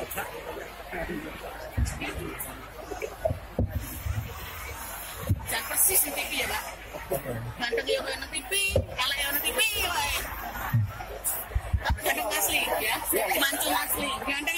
Jangan persis di TV ya Pak. Ganteng ya kayak TV, elek ya TV, tapi ganteng asli ya, mancung asli.